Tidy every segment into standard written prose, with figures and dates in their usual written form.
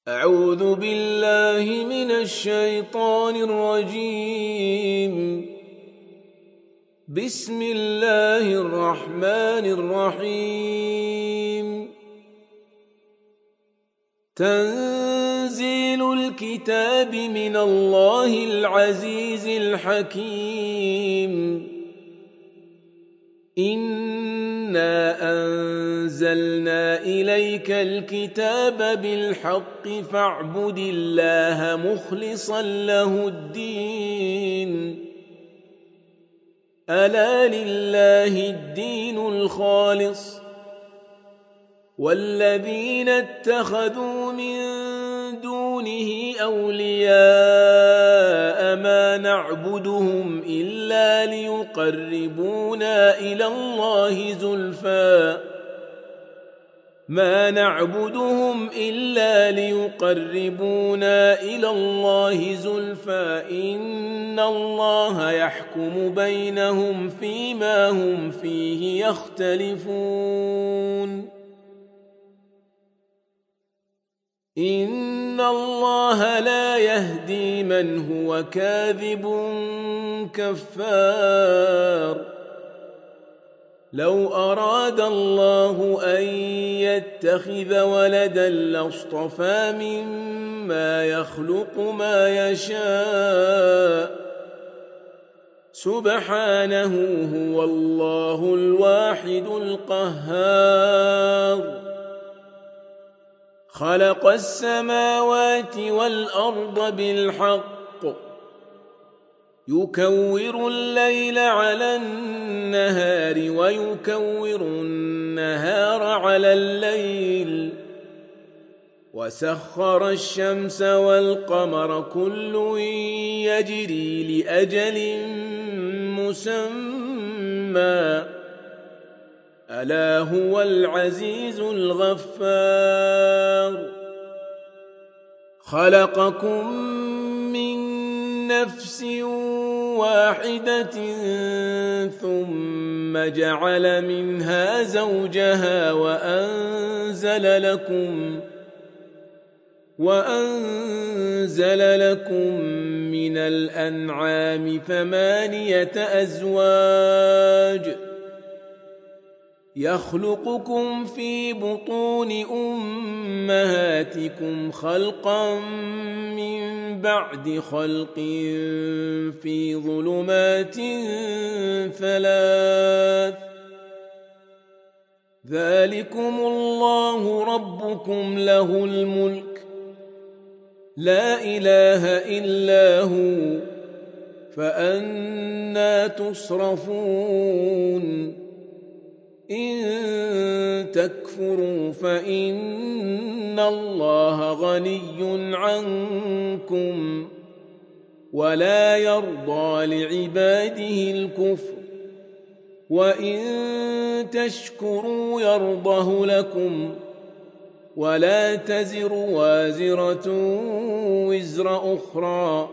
أعوذ بالله من الشيطان الرجيم. بسم الله الرحمن الرحيم. تنزيل الكتاب من الله العزيز الحكيم. إنا أنزلنا إليك الكتاب بالحق فاعبد الله مخلصا له الدين. ألا لله الدين الخالص والذين اتخذوا من دونه أولياء ما نعبدهم إلا ليقربونا إلى الله زلفى إن الله يحكم بينهم فيما هم فيه يختلفون. إن الله لا يهدي من هو كاذب كفار. لو أراد الله أن يتخذ ولدا لاصطفى مما يخلق ما يشاء سبحانه هو الله الواحد القهار. خلق السماوات والأرض بالحق يكور الليل على النهار ويكور النهار على الليل وسخر الشمس والقمر كل يجري لأجل مسمى ألا هو العزيز الغفار. خلقكم من نفس واحدة ثم جعل منها زوجها وأنزل لكم من الأنعام 8 أزواج يخلقكم في بطون أمهاتكم خلقا من بعد خلق في ظلمات 3 ذلكم الله ربكم له الملك لا إله إلا هو فأنى تصرفون. إن تكفروا فإن الله غني عنكم ولا يرضى لعباده الكفر وإن تشكروا يرضه لكم ولا تزر وازرة وزر أخرى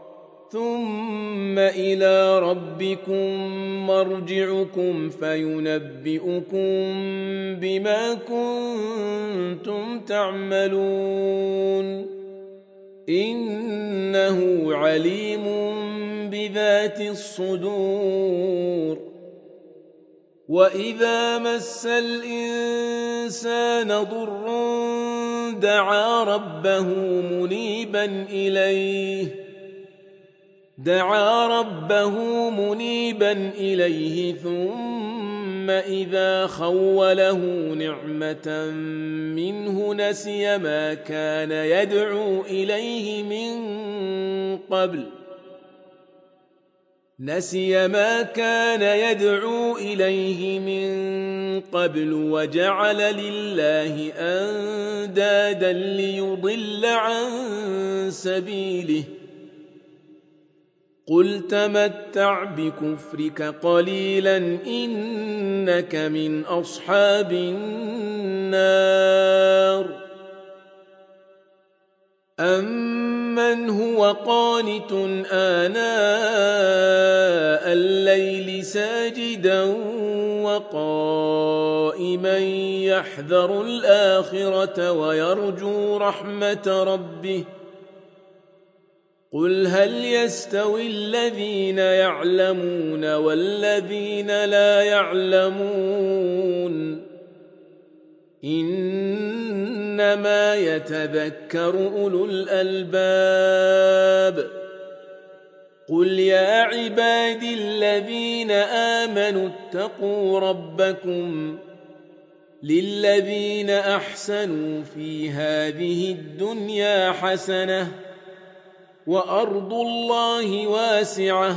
ثم إلى ربكم مرجعكم فينبئكم بما كنتم تعملون. إنه عليم بذات الصدور. وإذا مس الإنسان ضر دعا ربه منيبا إليه ثم إذا خوله نعمة منه نسي ما كان يدعو إليه من قبل وجعل لله أندادا ليضل عن سبيله. قل تمتع بكفرك قليلا إنك من أصحاب النار. أمن هو قانت آناء الليل ساجدا قائما يحذر الآخرة ويرجو رحمة ربه قل هل يستوي الذين يعلمون والذين لا يعلمون إنما يتذكر أولو الألباب قل يا عبادي الذين آمنوا اتقوا ربكم للذين أحسنوا في هذه الدنيا حسنة وأرض الله واسعة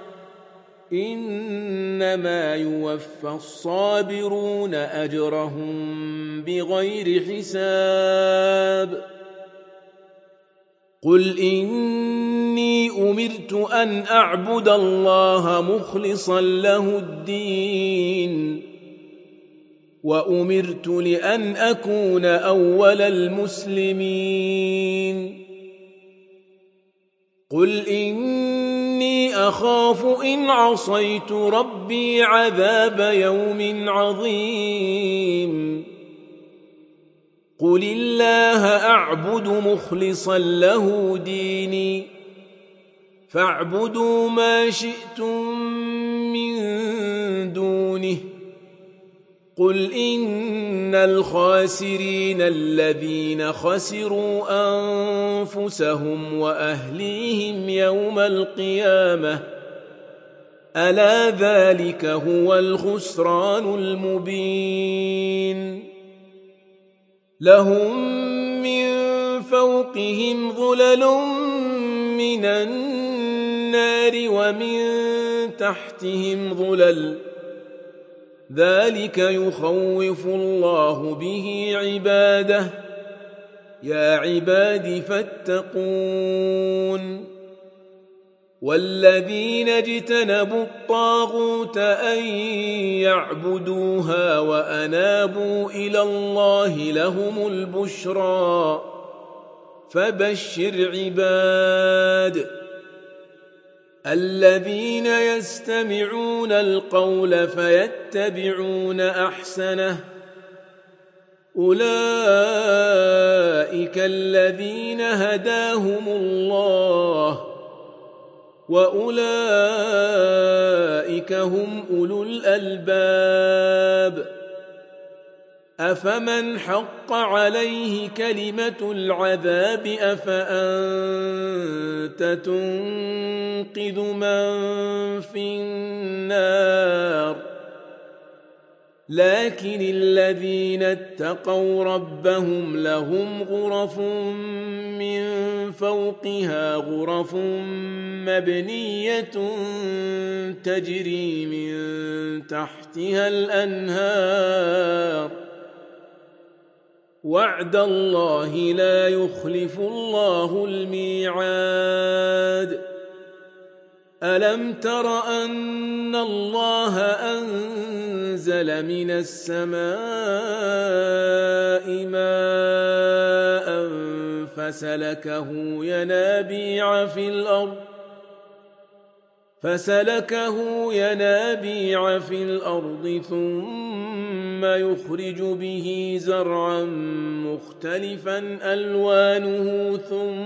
إنما يوفى الصابرون أجرهم بغير حساب قل إني أمرت أن أعبد الله مخلصا له الدين وأمرت لأن أكون أول المسلمين قل إني أخاف إن عصيت ربي عذاب يوم عظيم قل الله أعبد مخلصا له ديني فاعبدوا ما شئتم من دونه قل إن الخاسرين الذين خسروا أنفسهم وأهليهم يوم القيامة ألا ذلك هو الخسران المبين لهم من فوقهم ظلل من النار ومن تحتهم ظلل ذلك يخوف الله به عباده يا عباد فاتقون والذين اجتنبوا الطاغوت أن يعبدوها وأنابوا إلى الله لهم البشرى فبشر عباد الذين يستمعون القول فيتبعون أحسنه أولئك الذين هداهم الله وأولئك هم أولو الألباب أفمن حق عليه كلمة العذاب أفأنت تنقذ من في النار لكن الذين اتقوا ربهم لهم غرف من فوقها غرف مبنية تجري من تحتها الأنهار وعد الله لا يخلف الله الميعاد ألم تر أن الله أنزل من السماء ماء فسلكه ينابيع في الأرض ثم يخرج به زرعا مختلفا ألوانه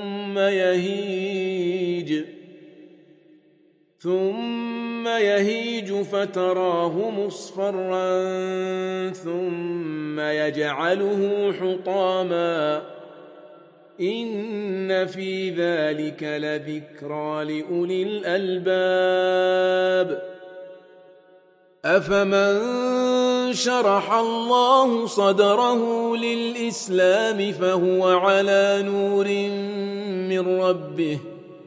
ثم يهيج فتراه مصفرا ثم يجعله حطاما إن في ذلك لذكرى لأولي الألباب أفمن شرح الله صدره للإسلام فهو على نور من ربه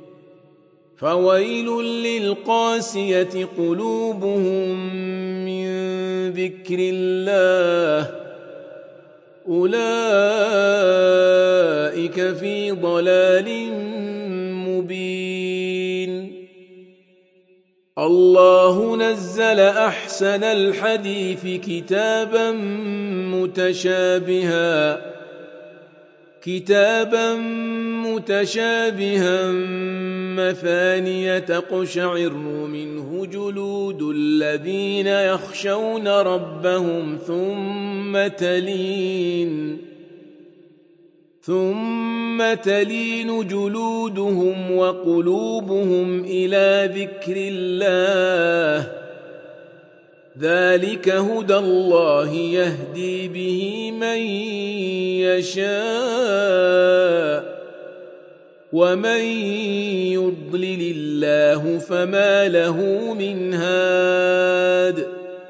فويل للقاسية قلوبهم من ذكر الله أولئك في ضلال مبين الله نزل أحسن الحديث كتابا متشابها كتابا متشابها مثانية تقشعر منه جلود الذين يخشون ربهم ثم تلين جلودهم وقلوبهم إلى ذكر الله ذلك هدى الله يهدي به من يشاء ومن يضلل الله فما له من هاد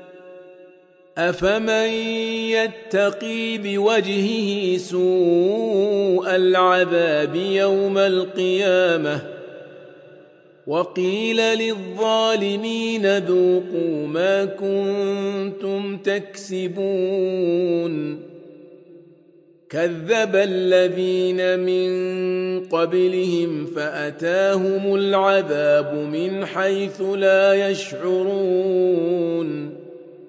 أفمن يتقي بوجهه سوء العذاب يوم القيامة وقيل للظالمين ذوقوا ما كنتم تكسبون كذب الذين من قبلهم فأتاهم العذاب من حيث لا يشعرون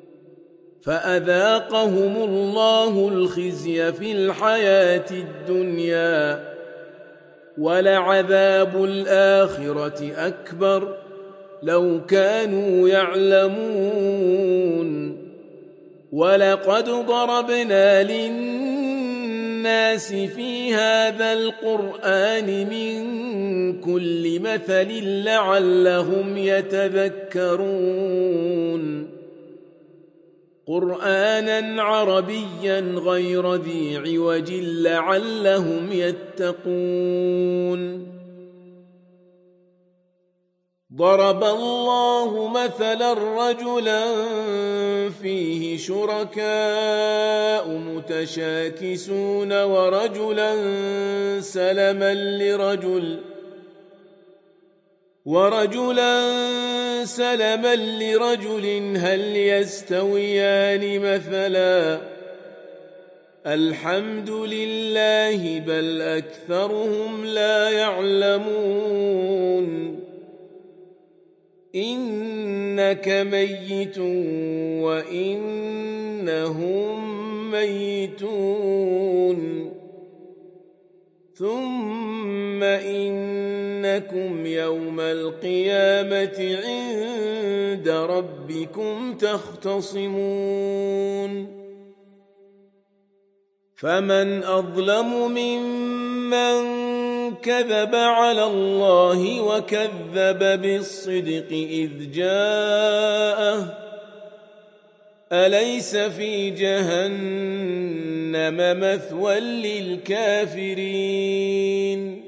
فأذاقهم الله الخزي في الحياة الدنيا ولعذاب الآخرة أكبر لو كانوا يعلمون ولقد ضربنا للناس في هذا القرآن من كل مثل لعلهم يتذكرون قرآنا عربيا غير ذي عوج لعلهم يتقون ضرب الله مثلا رجلا فيه شركاء متشاكسون ورجلا سلما لرجل هل يستويان مثلا الحمد لله بل أكثرهم لا يعلمون إنك ميت وإنهم ميتون ثم إنكم يوم القيامة عند ربكم تختصمون فمن أظلم ممن كذب على الله وكذب بالصدق إذ جاءه أليس في جهنم مثوى للكافرين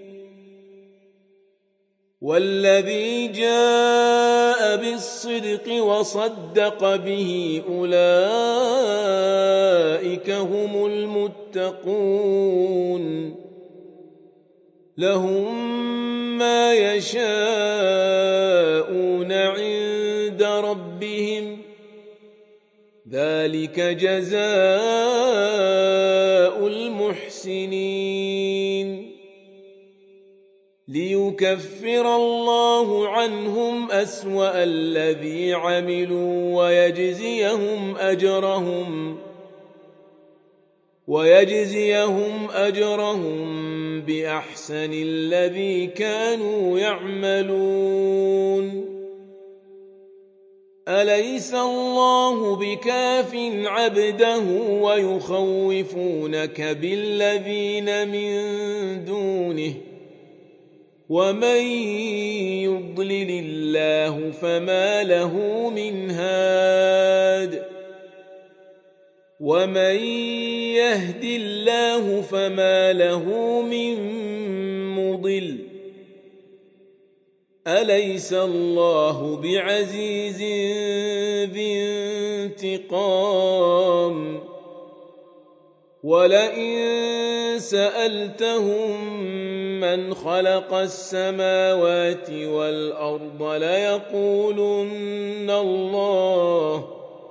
والذي جاء بالصدق وصدق به أولئك هم المتقون لهم ما يشاءون عند ربهم ذلك جزاء المحسنين ليكفر الله عنهم أسوأ الذي عملوا ويجزيهم أجرهم بأحسن الذي كانوا يعملون أليس الله بكاف عبده ويخوفونك بالذين من دونه ومن يضلل الله فما له من هاد ومن يهد الله فما له من مضل أليس الله بعزيز ذي انتقام ولئن سألتهم من خلق السماوات والأرض ليقولن الله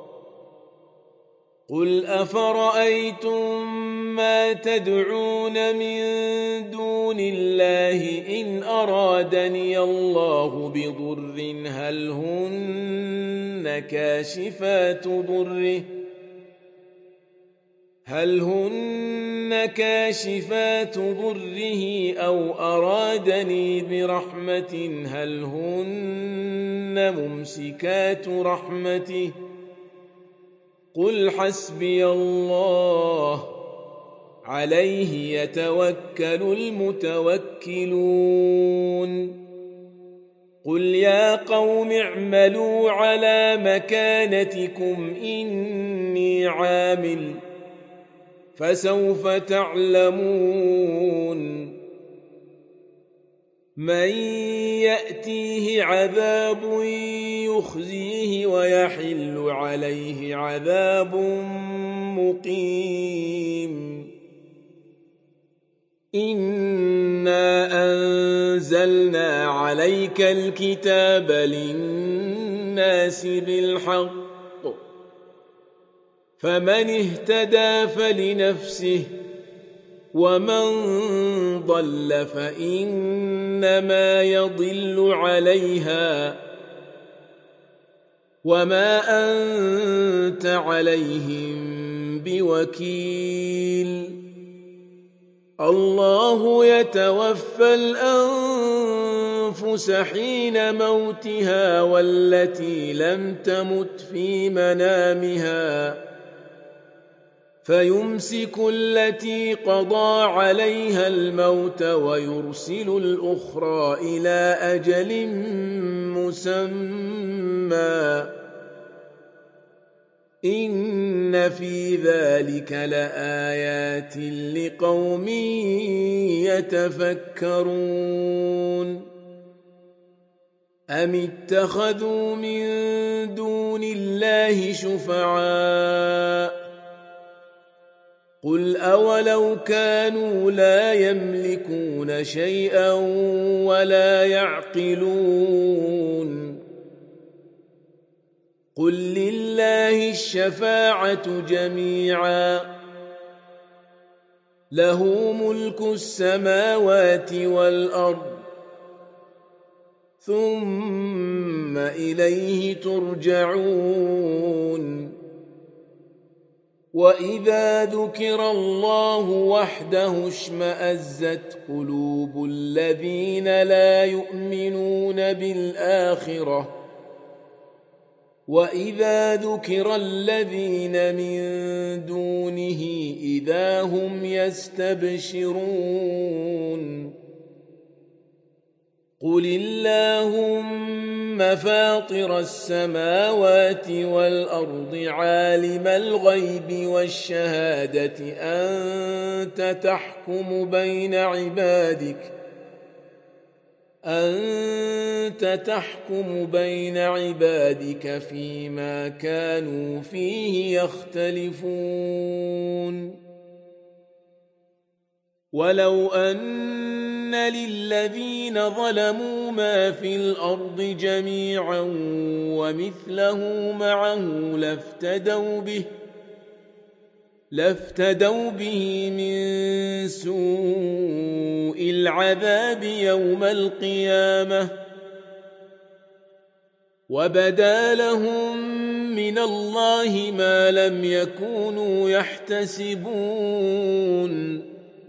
قل أفرأيتم ما تدعون من دون الله إن أرادني الله بضر هل هن كاشفات ضره أو أرادني برحمة هل هن ممسكات رحمته قل حسبي الله عليه يتوكل المتوكلون قل يا قوم اعملوا على مكانتكم إني عامل فسوف تعلمون من يأتيه عذاب يخزيه ويحل عليه عذاب مقيم إنا أنزلنا عليك الكتاب للناس بالحق فمن اهتدى فلنفسه ومن ضل فإنما يضل عليها وما أنت عليهم بوكيل الله يتوفى الأنفس حين موتها والتي لم تمت في منامها فيمسك التي قضى عليها الموت ويرسل الأخرى إلى أجل مسمى إن في ذلك لآيات لقوم يتفكرون أم اتخذوا من دون الله شفعاء قل أولو كانوا لا يملكون شيئا ولا يعقلون قل لله الشفاعة جميعا له ملك السماوات والأرض ثم إليه ترجعون وإذا ذكر الله وحده اشمأزت قلوب الذين لا يؤمنون بالآخرة وإذا ذكر الذين من دونه إذا هم يستبشرون قل اللهم فاطر السماوات والأرض عالم الغيب والشهادة أنت تحكم بين عبادك فيما كانوا فيه يختلفون ولو أن للذين ظلموا ما في الأرض جميعا ومثله معه لافتدوا به من سوء العذاب يوم القيامة وبدا لهم من الله ما لم يكونوا يحتسبون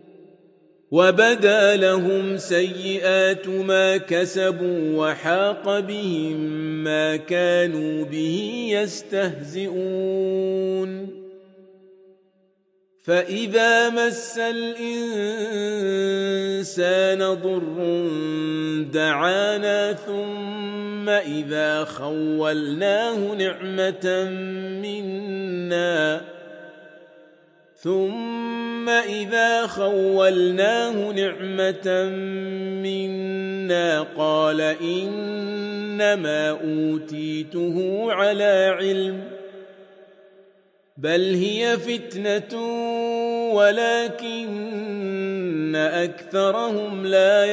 وبدا لهم سيئات ما كسبوا وحاق بهم ما كانوا به يستهزئون فإذا مس الإنسان ضر دعانا ثم إذا خولناه نعمة منا قال إنما أوتيته على علم بل هي فتنة ولكن أكثرهم لا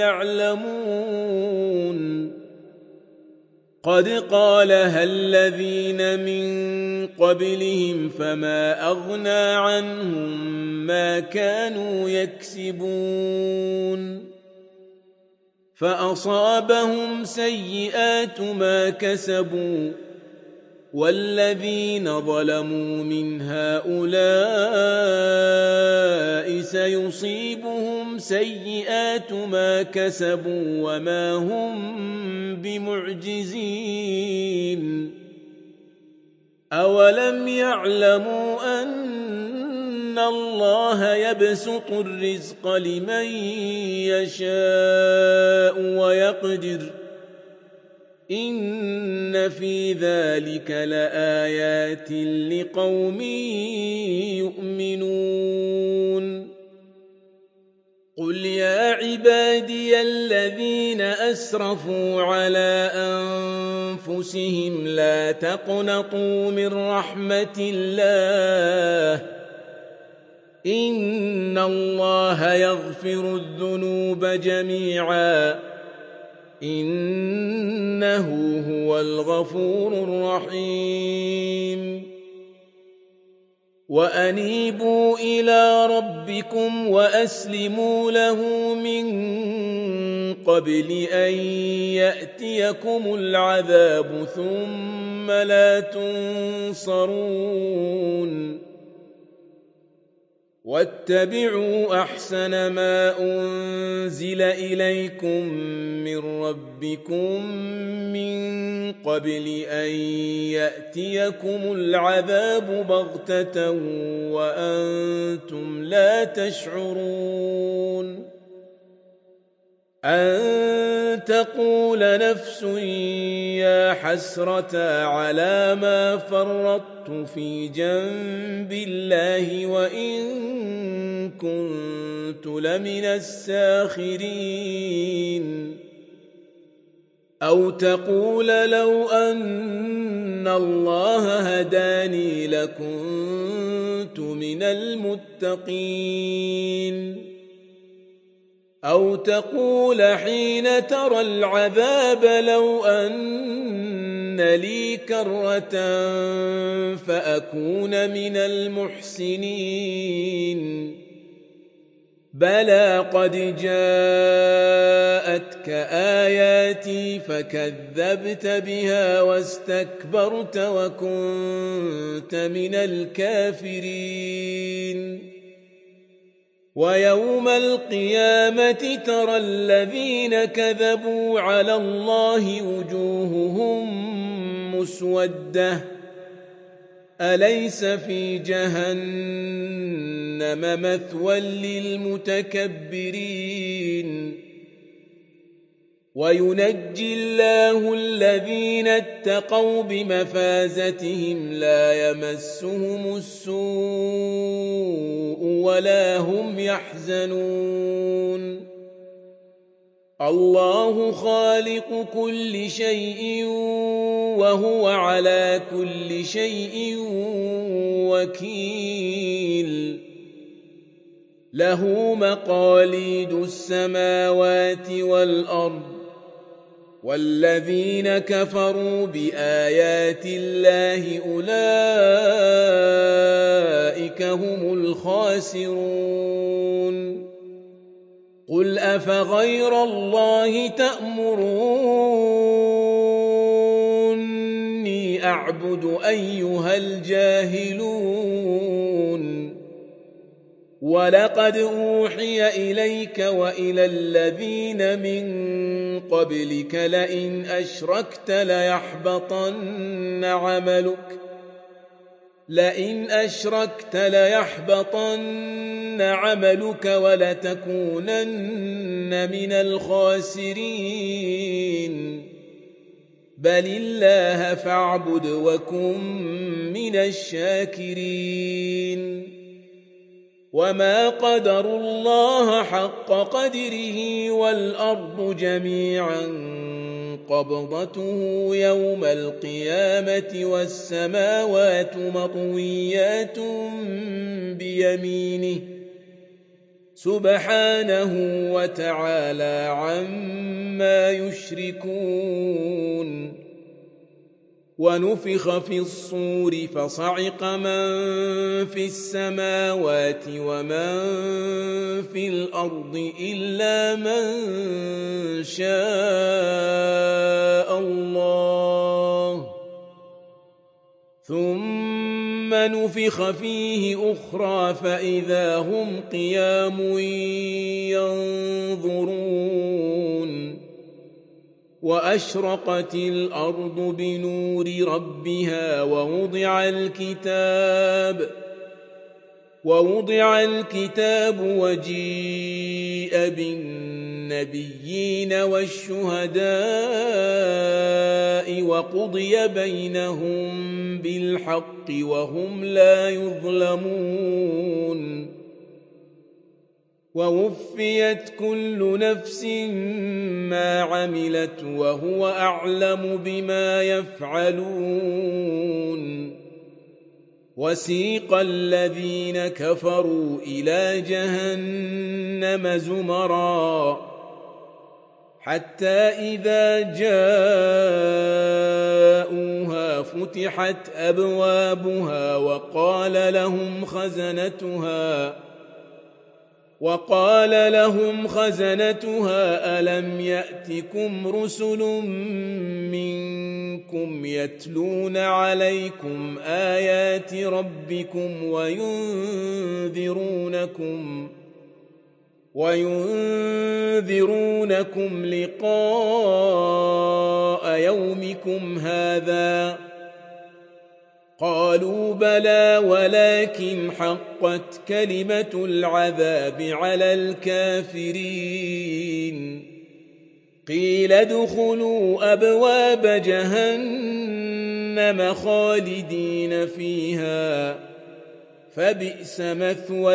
يعلمون قد قالها الذين من قبلهم فما أغنى عنهم ما كانوا يكسبون فأصابهم سيئات ما كسبوا والذين ظلموا من هؤلاء سيصيبهم سيئات ما كسبوا وما هم بمعجزين أولم يعلموا أن الله يبسط الرزق لمن يشاء ويقدر إن في ذلك لآيات لقوم يؤمنون قل يا عبادي الذين أسرفوا على أنفسهم لا تقنطوا من رحمة الله إن الله يغفر الذنوب جميعا إنه هو الغفور الرحيم وأنيبوا إلى ربكم وأسلموا له من قبل أن يأتيكم العذاب ثم لا تنصرون واتبعوا أحسن ما أنزل إليكم من ربكم من قبل أن يأتيكم العذاب بغتة وأنتم لا تشعرون أن تقول نفس يا حسرة على ما فرطت في جنب الله وإن كنت لمن الساخرين أو تقول لو أن الله هداني لكنت من المتقين أو تقول حين ترى العذاب لو أن لي كرة فأكون من المحسنين بلى قد جاءتك آياتي فكذبت بها واستكبرت وكنت من الكافرين ويوم القيامة ترى الذين كذبوا على الله وجوههم مسودة أليس في جهنم مثوى للمتكبرين وينجي الله الذين اتقوا بمفازتهم لا يمسهم السوء ولا هم يحزنون الله خالق كل شيء وهو على كل شيء وكيل له مقاليد السماوات والأرض والذين كفروا بآيات الله أولئك هم الخاسرون قل أفغير الله تأمروني أعبد أيها الجاهلون ولقد أوحي إليك وإلى الذين من قبلك لئن أشركت ليحبطن عملك ولتكونن من الخاسرين بل الله فاعبد وكن من الشاكرين وما قدروا الله حق قدره والأرض جميعا قبضته يوم القيامة والسماوات مطويات بيمينه سبحانه وتعالى عما يشركون ونفخ في الصور فصعق من في السماوات ومن في الأرض إلا من شاء الله نفخ فيه أخرى فإذا هم قيام ينظرون وأشرقت الأرض بنور ربها ووضع الكتاب وجيء بالنبيين والشهداء وقضي بينهم بالحق وهم لا يظلمون ووفيت كل نفس ما عملت وهو أعلم بما يفعلون وسيق الذين كفروا إلى جهنم زمرا حتى إذا جاءوها فتحت أبوابها وقال لهم خزنتها ألم يأتكم رسل منكم يتلون عليكم آيات ربكم وينذرونكم لقاء يومكم هذا قالوا بلى ولكن حقت كلمة العذاب على الكافرين قيل ادخلوا أبواب جهنم خالدين فيها فبئس مثوى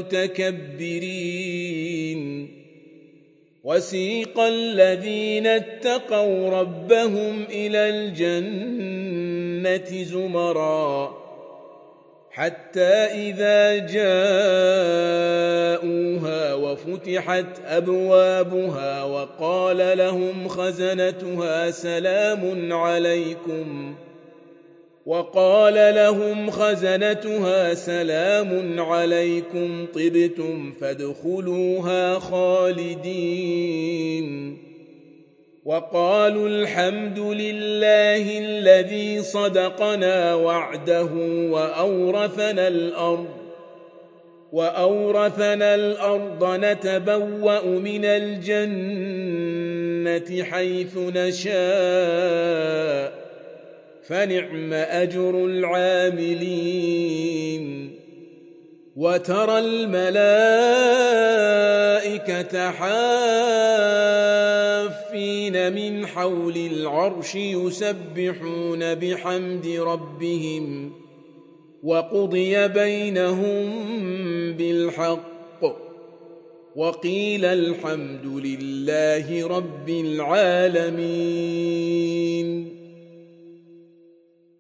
المتكبرين وسيق الذين اتقوا ربهم إلى الجنة زمرا حتى إذا جاءوها وفتحت أبوابها وقال لهم خزنتها سلام عليكم طبتم فادخلوها خالدين وقالوا الحمد لله الذي صدقنا وعده وأورثنا الأرض نتبوأ من الجنة حيث نشاء فنعم أجر العاملين وترى الملائكة حافين من حول العرش يسبحون بحمد ربهم وقضي بينهم بالحق وقيل الحمد لله رب العالمين